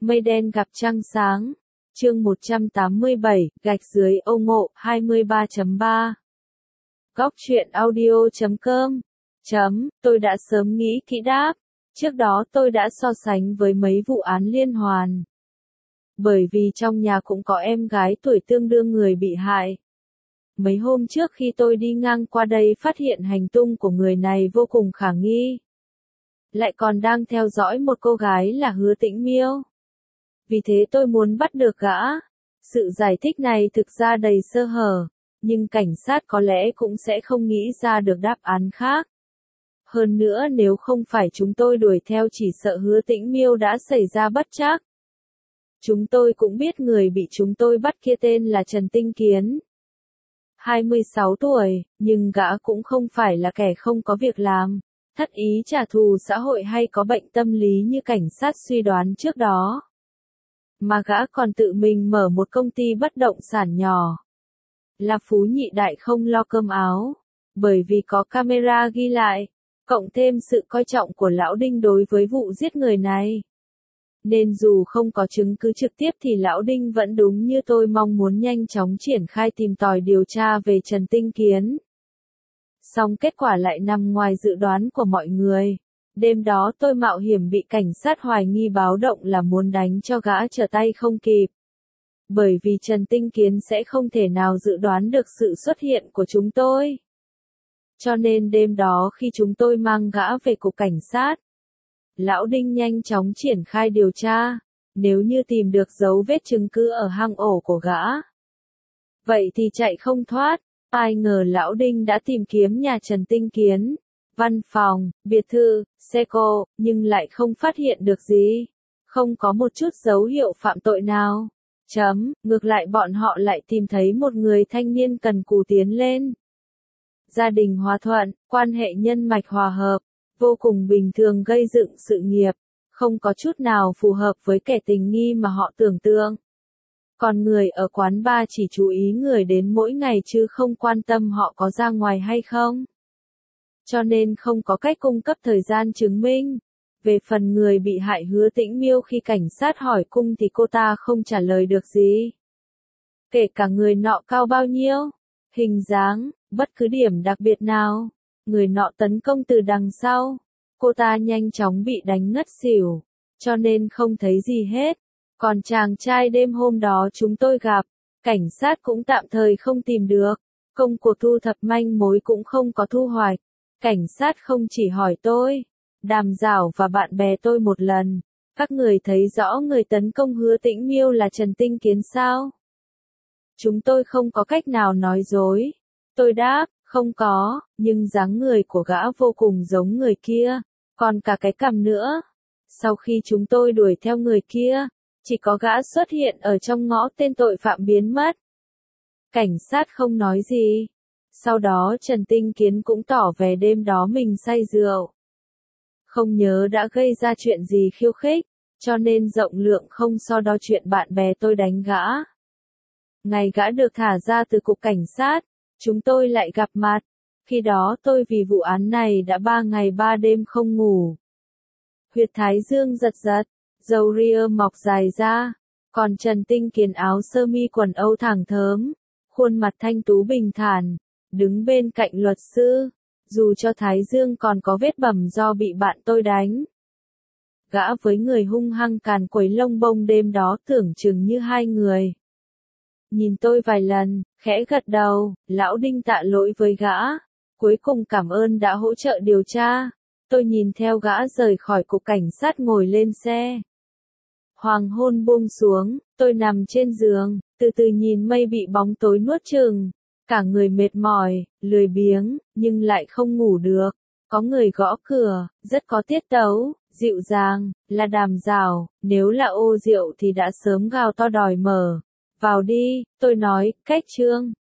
Mây đen gặp trăng sáng. Chương 187, gạch dưới Âu Ngộ, 23.3. Góc truyện audio.com. Tôi đã sớm nghĩ kỹ đáp. Trước đó tôi đã so sánh với mấy vụ án liên hoàn. Bởi vì trong nhà cũng có em gái tuổi tương đương người bị hại. Mấy hôm trước khi tôi đi ngang qua đây phát hiện hành tung của người này vô cùng khả nghi. Lại còn đang theo dõi một cô gái là Hứa Tĩnh Miêu. Vì thế tôi muốn bắt được gã. Sự giải thích này thực ra đầy sơ hở, nhưng cảnh sát có lẽ cũng sẽ không nghĩ ra được đáp án khác. Hơn nữa nếu không phải chúng tôi đuổi theo chỉ sợ Hứa Tĩnh Miêu đã xảy ra bất trắc. Chúng tôi cũng biết người bị chúng tôi bắt kia tên là Trần Tinh Kiến. 26 tuổi, nhưng gã cũng không phải là kẻ không có việc làm, thất ý trả thù xã hội hay có bệnh tâm lý như cảnh sát suy đoán trước đó. Mà gã còn tự mình mở một công ty bất động sản nhỏ. Là phú nhị đại không lo cơm áo, bởi vì có camera ghi lại, cộng thêm sự coi trọng của lão Đinh đối với vụ giết người này. Nên dù không có chứng cứ trực tiếp thì lão Đinh vẫn đúng như tôi mong muốn nhanh chóng triển khai tìm tòi điều tra về Trần Tinh Kiến. Song kết quả lại nằm ngoài dự đoán của mọi người. Đêm đó tôi mạo hiểm bị cảnh sát hoài nghi báo động là muốn đánh cho gã trở tay không kịp. Bởi vì Trần Tinh Kiến sẽ không thể nào dự đoán được sự xuất hiện của chúng tôi. Cho nên đêm đó khi chúng tôi mang gã về cục cảnh sát, lão Đinh nhanh chóng triển khai điều tra. Nếu như tìm được dấu vết chứng cứ ở hang ổ của gã, vậy thì chạy không thoát. Ai ngờ lão Đinh đã tìm kiếm nhà Trần Tinh Kiến, văn phòng, biệt thự, xe cộ, nhưng lại không phát hiện được gì. Không có một chút dấu hiệu phạm tội nào. Ngược lại bọn họ lại tìm thấy một người thanh niên cần cù tiến lên. Gia đình hòa thuận, quan hệ nhân mạch hòa hợp, vô cùng bình thường gây dựng sự nghiệp, không có chút nào phù hợp với kẻ tình nghi mà họ tưởng tượng. Còn người ở quán bar chỉ chú ý người đến mỗi ngày chứ không quan tâm họ có ra ngoài hay không. Cho nên không có cách cung cấp thời gian chứng minh. Về phần người bị hại Hứa Tĩnh Miêu khi cảnh sát hỏi cung thì cô ta không trả lời được gì. Kể cả người nọ cao bao nhiêu, hình dáng, bất cứ điểm đặc biệt nào, người nọ tấn công từ đằng sau. Cô ta nhanh chóng bị đánh ngất xỉu, cho nên không thấy gì hết. Còn chàng trai đêm hôm đó chúng tôi gặp, cảnh sát cũng tạm thời không tìm được. Công cuộc thu thập manh mối cũng không có thu hoạch. Cảnh sát không chỉ hỏi tôi, Đàm Giảo và bạn bè tôi một lần, các người thấy rõ người tấn công Hứa Tĩnh Miêu là Trần Tinh Kiến sao? Chúng tôi không có cách nào nói dối. Tôi đáp, không có, nhưng dáng người của gã vô cùng giống người kia, còn cả cái cằm nữa. Sau khi chúng tôi đuổi theo người kia, chỉ có gã xuất hiện ở trong ngõ tên tội phạm biến mất. Cảnh sát không nói gì. Sau đó Trần Tinh Kiến cũng tỏ vẻ đêm đó mình say rượu. Không nhớ đã gây ra chuyện gì khiêu khích, cho nên rộng lượng không so đo chuyện bạn bè tôi đánh gã. Ngày gã được thả ra từ cục cảnh sát, chúng tôi lại gặp mặt. Khi đó tôi vì vụ án này đã 3 ngày 3 đêm không ngủ. Huyệt thái dương giật giật, râu ria mọc dài ra, còn Trần Tinh Kiến áo sơ mi quần âu thẳng thớm, khuôn mặt thanh tú bình thản, đứng bên cạnh luật sư, dù cho thái dương còn có vết bầm do bị bạn tôi đánh. Gã với người hung hăng càn quấy lông bông đêm đó tưởng chừng như hai người. Nhìn tôi vài lần, khẽ gật đầu, lão Đinh tạ lỗi với gã, cuối cùng cảm ơn đã hỗ trợ điều tra. Tôi nhìn theo gã rời khỏi cục cảnh sát ngồi lên xe. Hoàng hôn buông xuống, tôi nằm trên giường, từ từ nhìn mây bị bóng tối nuốt chửng. Cả người mệt mỏi, lười biếng, nhưng lại không ngủ được. Có người gõ cửa, rất có tiết tấu, dịu dàng, là Đàm Giảo, nếu là Ô Diệu thì đã sớm gào to đòi mở. Vào đi, tôi nói, cách Trương.